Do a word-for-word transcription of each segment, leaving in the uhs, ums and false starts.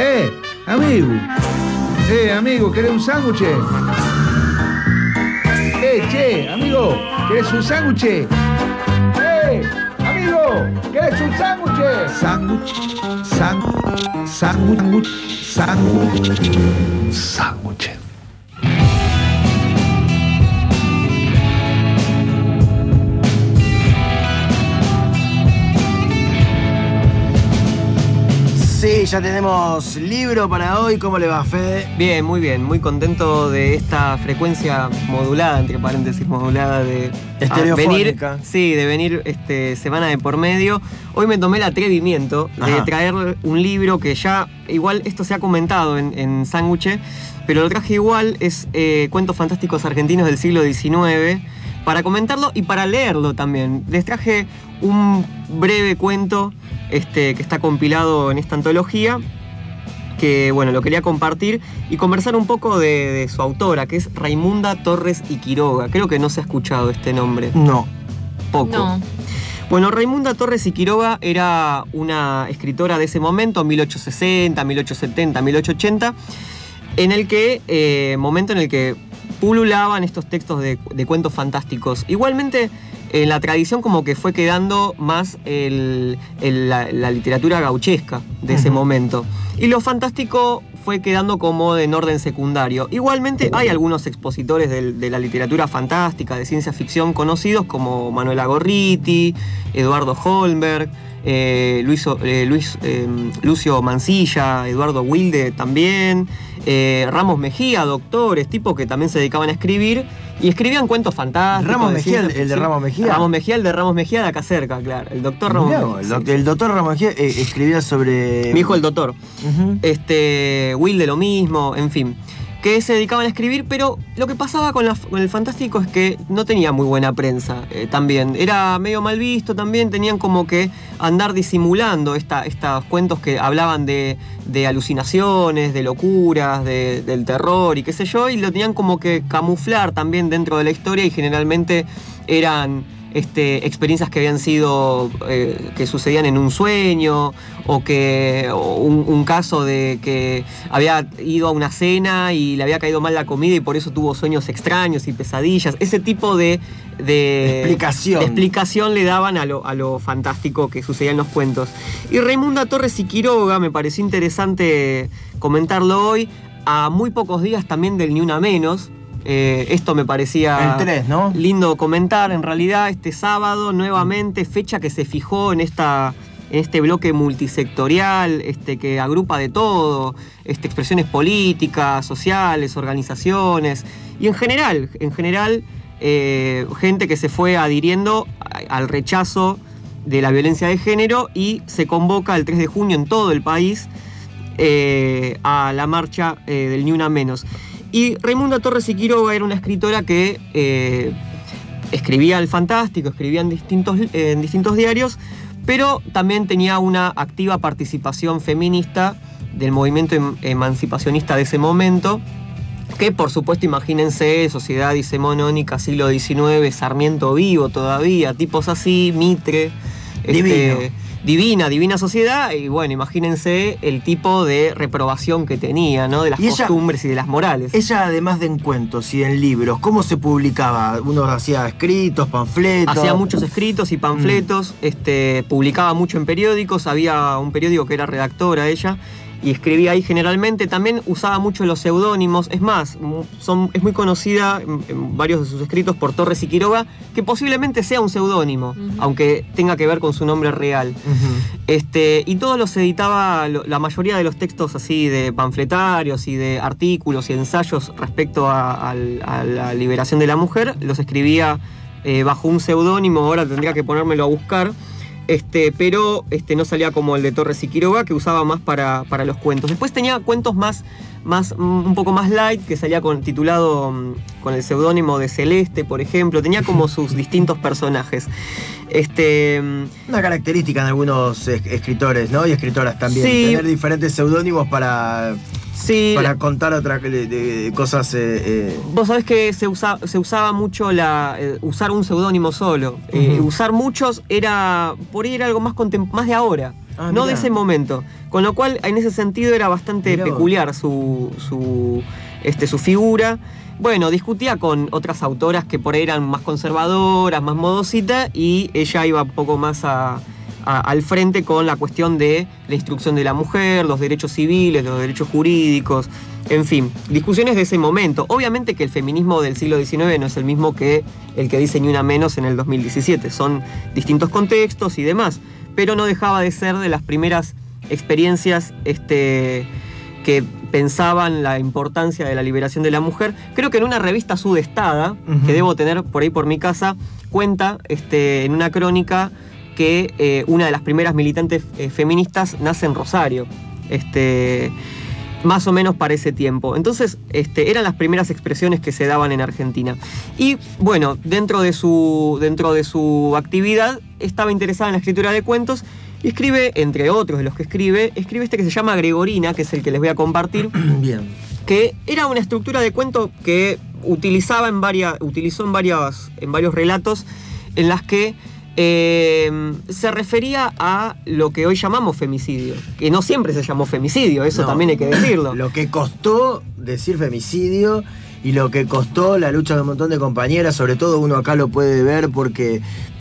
Eh, amigo. Eh, amigo, ¿querés un sándwich? Eh, che, amigo, ¿querés un sándwich? Eh, amigo, ¿querés un sándwich? Sándwich, sándwich, sándwich, sándwich, sándwich. Sí, ya tenemos libro para hoy. ¿Cómo le va, Fede? Bien, muy bien. Muy contento de esta frecuencia modulada, entre paréntesis, modulada de... Estereofónica. Venir, sí, de venir este, semana de por medio. Hoy me tomé el atrevimiento de Ajá. traer un libro que ya... Igual esto se ha comentado en, en Sándwich, pero lo traje igual. Es eh, Cuentos Fantásticos Argentinos del siglo diecinueve. Para comentarlo y para leerlo también. Les traje un breve cuento este, que está compilado en esta antología, que bueno, lo quería compartir y conversar un poco de, de su autora, que es Raimunda Torres y Quiroga. Creo que no se ha escuchado este nombre. No. Poco. No. Bueno, Raimunda Torres y Quiroga era una escritora de ese momento, mil ochocientos sesenta, mil ochocientos setenta, mil ochocientos ochenta, en el que, eh, momento en el que pululaban estos textos de, de cuentos fantásticos. Igualmente, en la tradición como que fue quedando más el, el, la, la literatura gauchesca de ese Uh-huh. momento. Y lo fantástico fue quedando como en orden secundario. Igualmente hay algunos expositores de, de la literatura fantástica, de ciencia ficción conocidos como Manuela Gorriti, Eduardo Holmberg, eh, Luis, eh, Luis, eh, Lucio Mansilla, Eduardo Wilde también, eh, Ramos Mejía, doctores, tipos que también se dedicaban a escribir y escribían cuentos fantásticos. Ramos de Mejía, ciencia el de ficción. Ramos Mejía. Ramos Mejía, el de Ramos Mejía de acá cerca, claro. El doctor Ramos Mirá, Mejía. el, sí. doc- el doctor Ramos Mejía eh, escribía sobre... Mi hijo el doctor. Ujú. Este, Wilde lo mismo, en fin. Que se dedicaban a escribir, pero lo que pasaba con, la- con el fantástico es que no tenía muy buena prensa eh, también. Era medio mal visto también, tenían como que andar disimulando esta, estos cuentos que hablaban de, de alucinaciones, de locuras, de- del terror y qué sé yo, y lo tenían como que camuflar también dentro de la historia y generalmente eran... Este, experiencias que habían sido, eh, que sucedían en un sueño, o que o un, un caso de que había ido a una cena y le había caído mal la comida y por eso tuvo sueños extraños y pesadillas. Ese tipo de, de, Explicación. de explicación le daban a lo, a lo fantástico que sucedía en los cuentos. Y Raimunda Torres y Quiroga, me pareció interesante comentarlo hoy, a muy pocos días también del Ni Una Menos. Eh, esto me parecía El tres, ¿no? lindo comentar. En realidad, este sábado, nuevamente, fecha que se fijó en, esta, en este bloque multisectorial, este, que agrupa de todo, este, expresiones políticas, sociales, organizaciones, y en general, en general, eh, gente que se fue adhiriendo a- al rechazo de la violencia de género, y se convoca el tres de junio en todo el país eh, a la marcha eh, del Ni Una Menos. Y Raimunda Torres y Quiroga era una escritora que eh, escribía el fantástico, escribía en distintos, en distintos diarios, pero también tenía una activa participación feminista del movimiento em- emancipacionista de ese momento, que por supuesto, imagínense, sociedad decimonónica, siglo diecinueve, Sarmiento vivo todavía, tipos así, Mitre, Divino. divina, divina sociedad, y bueno, imagínense el tipo de reprobación que tenía, ¿no? De las Y ella- costumbres y de las morales. Ella, además de en cuentos y en libros, ¿cómo se publicaba? Uno hacía escritos, panfletos... Hacía muchos escritos y panfletos, este, publicaba mucho en periódicos, había un periódico que era redactora ella, y escribía ahí generalmente. También usaba mucho los seudónimos, es más, mu- son, es muy conocida en, en varios de sus escritos por Torres y Quiroga, que posiblemente sea un seudónimo, Ujú. aunque tenga que ver con su nombre real. Ujú. Este, y todos los editaba, lo- la mayoría de los textos así de panfletarios y de artículos y ensayos respecto a, al- a la liberación de la mujer, los escribía eh, bajo un seudónimo. Ahora tendría que ponérmelo a buscar, este, pero este, no salía como el de Torres y Quiroga, que usaba más para, para los cuentos. Después tenía cuentos más, más, mm, un poco más light, que salía con, titulado mm, con el seudónimo de Celeste, por ejemplo. Tenía como sus distintos personajes. Este, mm, Una característica en algunos es- escritores, ¿no? Y escritoras también. Sí. Tener diferentes seudónimos para, sí, para contar otra, de, de cosas... eh, eh, Vos sabés que se, usa- se usaba mucho la, eh, usar un seudónimo solo. Eh, Ujú. usar muchos era, por ahí era algo más, contem- más de ahora, Ah, no mirá. de ese momento. Con lo cual, en ese sentido, era bastante Mirá vos. peculiar su, su, este, su figura. Bueno, discutía con otras autoras que por ahí eran más conservadoras, más modositas, y ella iba un poco más a, a, al frente con la cuestión de la instrucción de la mujer, los derechos civiles, los derechos jurídicos, en fin, discusiones de ese momento. Obviamente que el feminismo del siglo diecinueve no es el mismo que el que dice Ni Una Menos en el dos mil diecisiete, son distintos contextos y demás, pero no dejaba de ser de las primeras experiencias este, que pensaban la importancia de la liberación de la mujer. Creo que en una revista sudestada, uh-huh. que debo tener por ahí por mi casa, cuenta este, en una crónica que eh, una de las primeras militantes eh, feministas nace en Rosario, este, más o menos para ese tiempo. Entonces, este, eran las primeras expresiones que se daban en Argentina. Y bueno, dentro de su, dentro de su actividad, estaba interesada en la escritura de cuentos. Y escribe, entre otros de los que escribe, escribe este que se llama Gregorina, que es el que les voy a compartir. Bien. Que era una estructura de cuento que utilizaba en varias, utilizó en, varias, en varios relatos en las que eh, se refería a lo que hoy llamamos femicidio. Que no siempre se llamó femicidio, eso no, también hay que decirlo. Lo que costó decir femicidio y lo que costó la lucha de un montón de compañeras, sobre todo uno acá lo puede ver porque...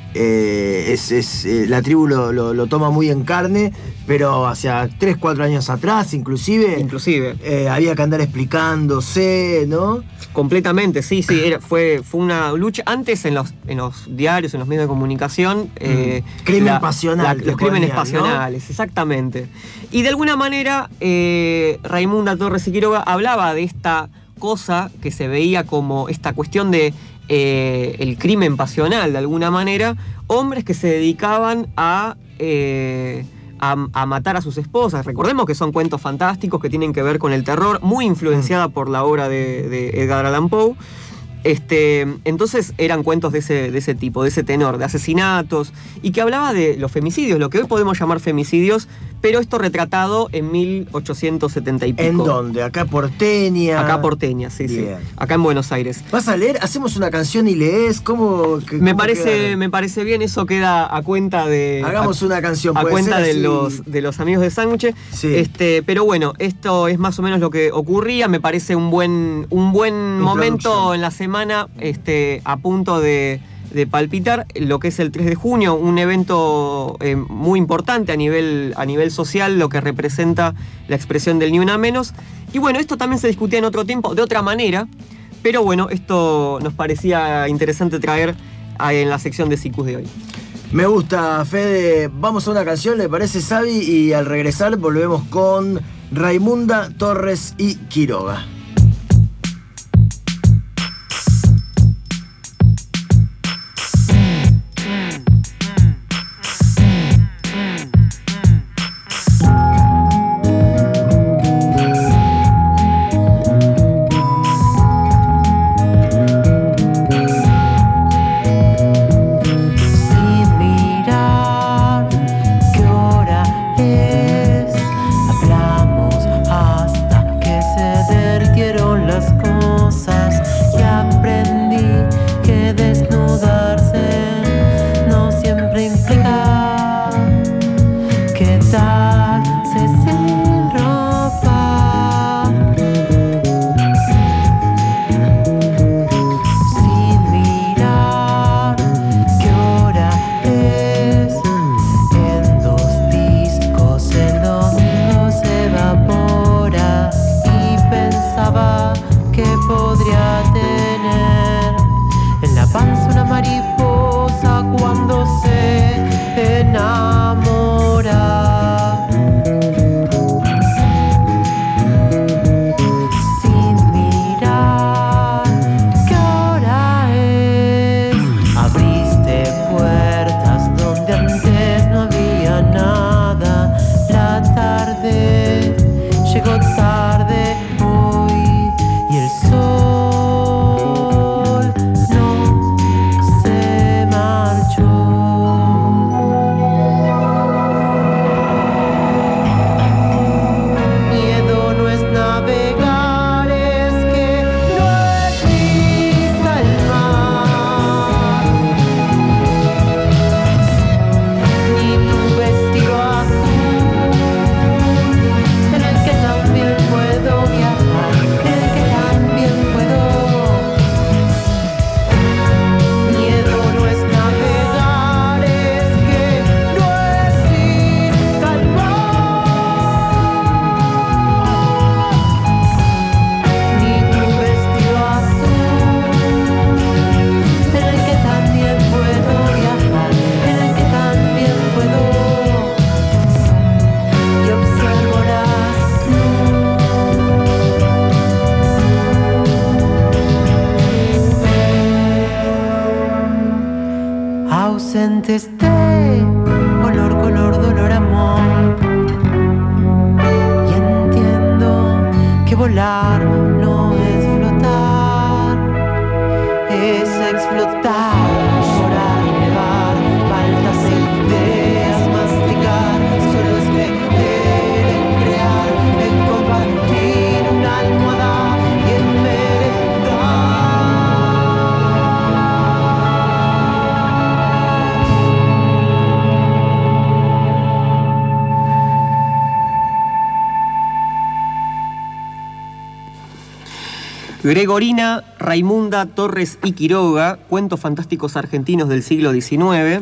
Eh, es, es, eh, la tribu lo, lo, lo toma muy en carne, pero hacia tres, cuatro años atrás, inclusive, inclusive. Eh, había que andar explicándose, ¿no? Completamente, sí, sí, era, fue, fue una lucha. Antes en los, en los diarios, en los medios de comunicación... Eh, mm. Crimen la, pasional. La, los crímenes ponían, pasionales, ¿no? Exactamente. Y de alguna manera, eh, Raimunda Torres y Quiroga hablaba de esta cosa que se veía como esta cuestión de eh, el crimen pasional, de alguna manera, hombres que se dedicaban a... Eh, A, a matar a sus esposas. Recordemos que son cuentos fantásticos que tienen que ver con el terror, muy influenciada por la obra de, de Edgar Allan Poe. Este, entonces eran cuentos de ese, de ese tipo, de ese tenor, de asesinatos, y que hablaba de los femicidios, lo que hoy podemos llamar femicidios, pero esto retratado en mil ochocientos setenta y pico. ¿En dónde? ¿Acá porteña? Acá porteña, sí, Bien. sí. Acá en Buenos Aires. ¿Vas a leer? ¿Hacemos una canción y lees? ¿Cómo, que, me, cómo parece, me parece bien, eso queda a cuenta de... Hagamos a, una canción, a puede cuenta ser de así. los, de los amigos de Sándwich. Sí. Este, pero bueno, esto es más o menos lo que ocurría. Me parece un buen, un buen momento en la semana, este, a punto de, de palpitar lo que es el tres de junio, un evento eh, muy importante a nivel, a nivel social, lo que representa la expresión del Ni Una Menos. Y bueno, esto también se discutía en otro tiempo, de otra manera, pero bueno, esto nos parecía interesante traer en la sección de Sikus de hoy. Me gusta, Fede. Vamos a una canción, ¿le parece, Xavi? Y al regresar volvemos con Raimunda Torres y Quiroga. Hablamos hasta que se derrite. contesté, color, color, dolor, amor. Y entiendo que volar no es flotar, es explotar, llorar, nevar, faltas ideas, masticar, solo es creer en crear, en compartir una almohada y en Gregorina Raimunda Torres y Quiroga, cuentos fantásticos argentinos del siglo diecinueve.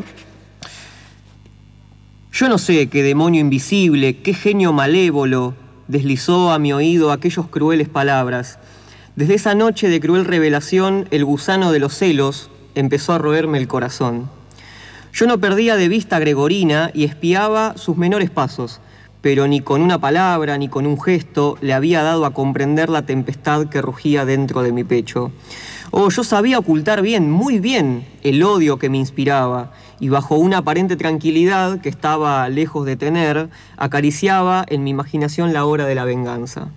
Yo no sé qué demonio invisible, qué genio malévolo deslizó a mi oído aquellos crueles palabras. Desde esa noche de cruel revelación, el gusano de los celos empezó a roerme el corazón. Yo no perdía de vista a Gregorina y espiaba sus menores pasos, pero ni con una palabra ni con un gesto le había dado a comprender la tempestad que rugía dentro de mi pecho. Oh, yo sabía ocultar bien, muy bien, el odio que me inspiraba, y bajo una aparente tranquilidad que estaba lejos de tener, acariciaba en mi imaginación la hora de la venganza.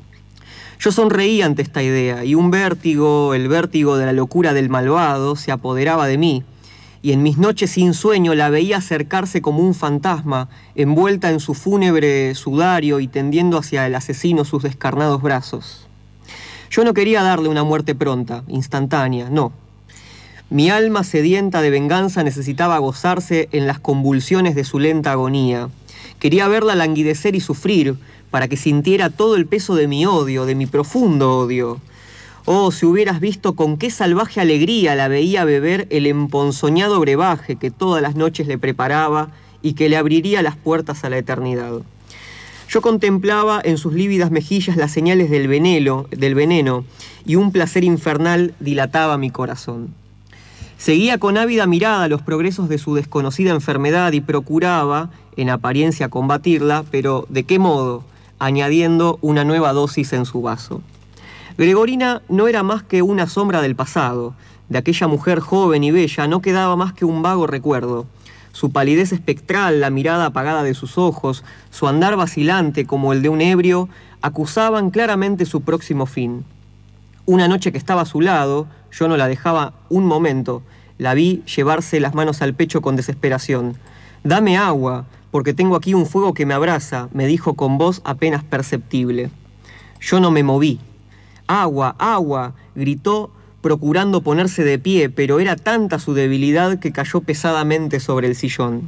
Yo sonreí ante esta idea, y un vértigo, el vértigo de la locura del malvado, se apoderaba de mí, y en mis noches sin sueño la veía acercarse como un fantasma, envuelta en su fúnebre sudario y tendiendo hacia el asesino sus descarnados brazos. Yo no quería darle una muerte pronta, instantánea, no. Mi alma sedienta de venganza necesitaba gozarse en las convulsiones de su lenta agonía. Quería verla languidecer y sufrir, para que sintiera todo el peso de mi odio, de mi profundo odio. Oh, si hubieras visto con qué salvaje alegría la veía beber el emponzoñado brebaje que todas las noches le preparaba y que le abriría las puertas a la eternidad. Yo contemplaba en sus lívidas mejillas las señales del veneno, del veneno, y un placer infernal dilataba mi corazón. Seguía con ávida mirada los progresos de su desconocida enfermedad y procuraba, en apariencia, combatirla, pero ¿de qué modo? Añadiendo una nueva dosis en su vaso. Gregorina no era más que una sombra del pasado. De aquella mujer joven y bella no quedaba más que un vago recuerdo. Su palidez espectral, la mirada apagada de sus ojos, su andar vacilante como el de un ebrio, acusaban claramente su próximo fin. Una noche que estaba a su lado, yo no la dejaba un momento, la vi llevarse las manos al pecho con desesperación. «Dame agua, porque tengo aquí un fuego que me abraza», me dijo con voz apenas perceptible. Yo no me moví. «Agua, agua», gritó, procurando ponerse de pie, pero era tanta su debilidad que cayó pesadamente sobre el sillón.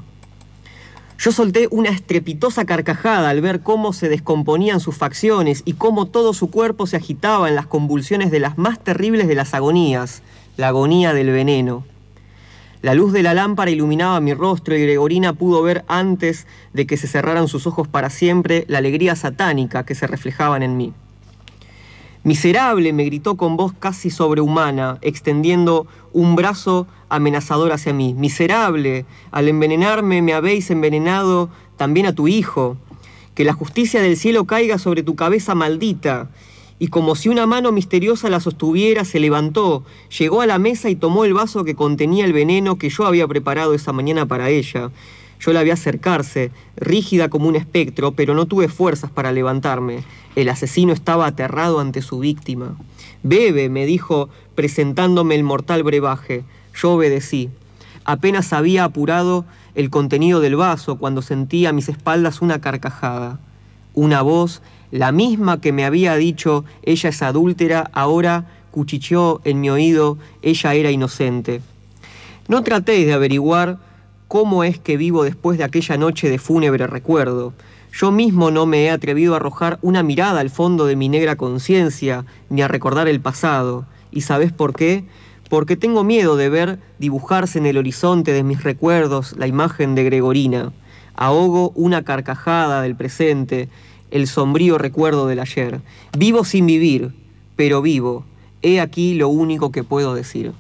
Yo solté una estrepitosa carcajada al ver cómo se descomponían sus facciones y cómo todo su cuerpo se agitaba en las convulsiones de las más terribles de las agonías, la agonía del veneno. La luz de la lámpara iluminaba mi rostro y Gregorina pudo ver antes de que se cerraran sus ojos para siempre la alegría satánica que se reflejaban en mí. «Miserable», me gritó con voz casi sobrehumana, extendiendo un brazo amenazador hacia mí. «Miserable, al envenenarme me habéis envenenado también a tu hijo. Que la justicia del cielo caiga sobre tu cabeza maldita». Y como si una mano misteriosa la sostuviera, se levantó, llegó a la mesa y tomó el vaso que contenía el veneno que yo había preparado esa mañana para ella. Yo la vi acercarse, rígida como un espectro, pero no tuve fuerzas para levantarme. El asesino estaba aterrado ante su víctima. «Bebe», me dijo, presentándome el mortal brebaje. Yo obedecí. Apenas había apurado el contenido del vaso cuando sentí a mis espaldas una carcajada. Una voz, la misma que me había dicho «ella es adúltera», ahora cuchicheó en mi oído «ella era inocente». No tratéis de averiguar cómo es que vivo después de aquella noche de fúnebre recuerdo. Yo mismo no me he atrevido a arrojar una mirada al fondo de mi negra conciencia, ni a recordar el pasado. ¿Y sabes por qué? Porque tengo miedo de ver dibujarse en el horizonte de mis recuerdos la imagen de Gregorina. Ahogo una carcajada del presente, el sombrío recuerdo del ayer. Vivo sin vivir, pero vivo. He aquí lo único que puedo decir.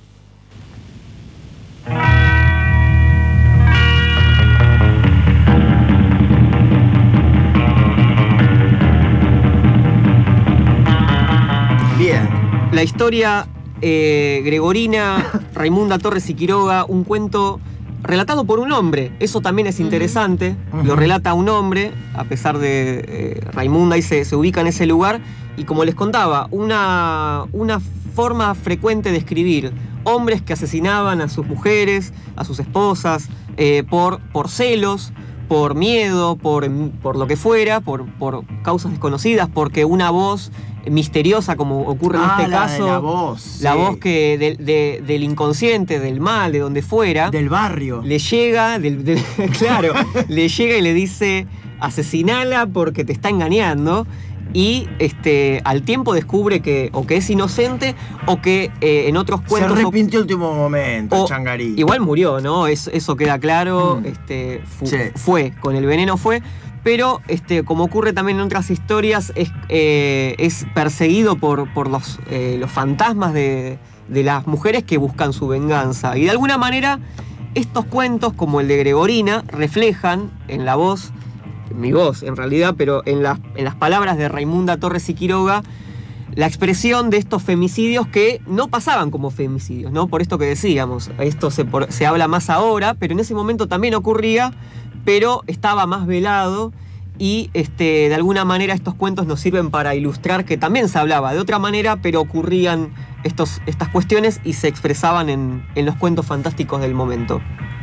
Bien. La historia eh, Gregorina, Raimunda Torres y Quiroga, un cuento relatado por un hombre. Eso también es interesante. Uh-huh. Lo relata un hombre, a pesar de eh, Raimunda, y se, se ubica en ese lugar. Y como les contaba, una, una forma frecuente de escribir. Hombres que asesinaban a sus mujeres, a sus esposas, eh, por, por celos, por miedo, por, por lo que fuera, por, por causas desconocidas, porque una voz misteriosa, como ocurre en ah, este la caso, de la voz, la sí. voz que de, de, del inconsciente, del mal, de donde fuera, del barrio, le llega, del, del, claro, le llega y le dice, asesinala porque te está engañando. Y este, al tiempo descubre que o que es inocente o que eh, en otros cuentos... Se arrepintió el último momento, o, Changarí. Igual murió, ¿no? Eso, eso queda claro. Mm. Este, fu, sí. Fue, con el veneno fue. Pero este, como ocurre también en otras historias, es, eh, es perseguido por, por los, eh, los fantasmas de, de las mujeres que buscan su venganza. Y de alguna manera, estos cuentos, como el de Gregorina, reflejan en la voz... mi voz en realidad, pero en las, en las palabras de Raimunda Torres y Quiroga, la expresión de estos femicidios que no pasaban como femicidios, ¿no? Por esto que decíamos, esto se, por, se habla más ahora, pero en ese momento también ocurría, pero estaba más velado y este, de alguna manera estos cuentos nos sirven para ilustrar que también se hablaba de otra manera, pero ocurrían estos, estas cuestiones y se expresaban en, en los cuentos fantásticos del momento.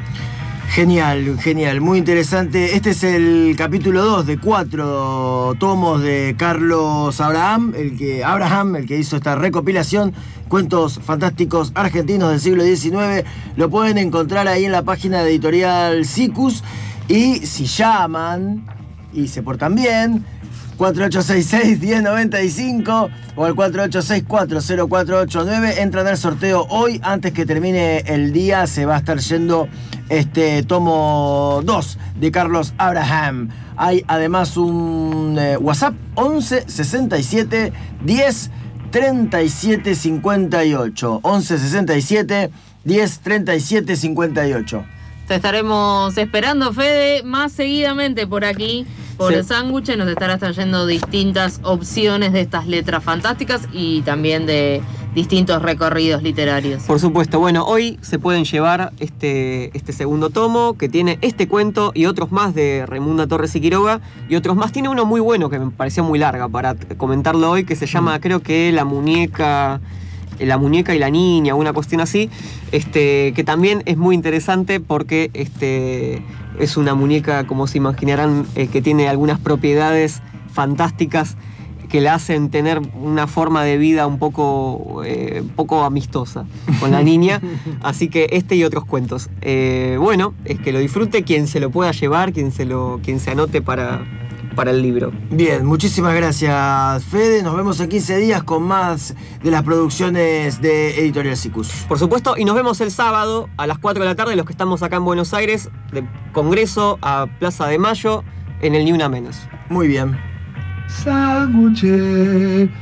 Genial, genial, muy interesante. Este es el capítulo dos de cuatro tomos de Carlos Abraham, el que, Abraham, el que hizo esta recopilación, cuentos fantásticos argentinos del siglo diecinueve. Lo pueden encontrar ahí en la página de editorial Sicus. Y si llaman y se portan bien, cuatro ocho seis seis, uno cero nueve cinco o al cuatro ocho seis cuatro, cero cuatro ocho nueve. Entran al sorteo hoy, antes que termine el día. Se va a estar yendo este tomo dos de Carlos Abraham. Hay además un eh, WhatsApp once sesenta y siete diez treinta y siete cincuenta y ocho. once sesenta y siete diez treinta y siete cincuenta y ocho. Te estaremos esperando, Fede, más seguidamente por aquí, por sí. el sándwich. Nos estarás trayendo distintas opciones de estas letras fantásticas y también de distintos recorridos literarios. Por supuesto. Bueno, hoy se pueden llevar este, este segundo tomo que tiene este cuento y otros más de Raimunda Torres y Quiroga, y otros más. Tiene uno muy bueno que me pareció muy larga para comentarlo hoy, que se llama, mm. creo que La muñeca... La muñeca y la niña, una cuestión así, este, que también es muy interesante porque este, es una muñeca, como se imaginarán, eh, que tiene algunas propiedades fantásticas que la hacen tener una forma de vida un poco, eh, un poco amistosa con la niña. Así que este y otros cuentos. Eh, bueno, es que lo disfrute quien se lo pueda llevar, quien se, lo, quien se anote para... para el libro. Bien, muchísimas gracias, Fede. Nos vemos en quince días con más de las producciones de Editorial Sicus. Por supuesto, y nos vemos el sábado a las cuatro de la tarde, los que estamos acá en Buenos Aires, de Congreso a Plaza de Mayo, en el Ni Una Menos. Muy bien. Sándwich.